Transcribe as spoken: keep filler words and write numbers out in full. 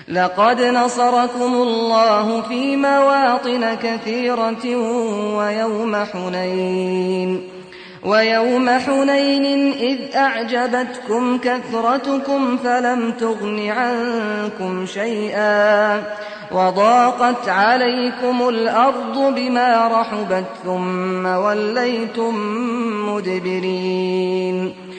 لقد نصركم الله في مواطن كثيرة ويوم حنين ويوم حنين إذ أعجبتكم كثرتكم فلم تغن عنكم شيئا وضاقت عليكم الأرض بما رحبت ثم وليتم مدبرين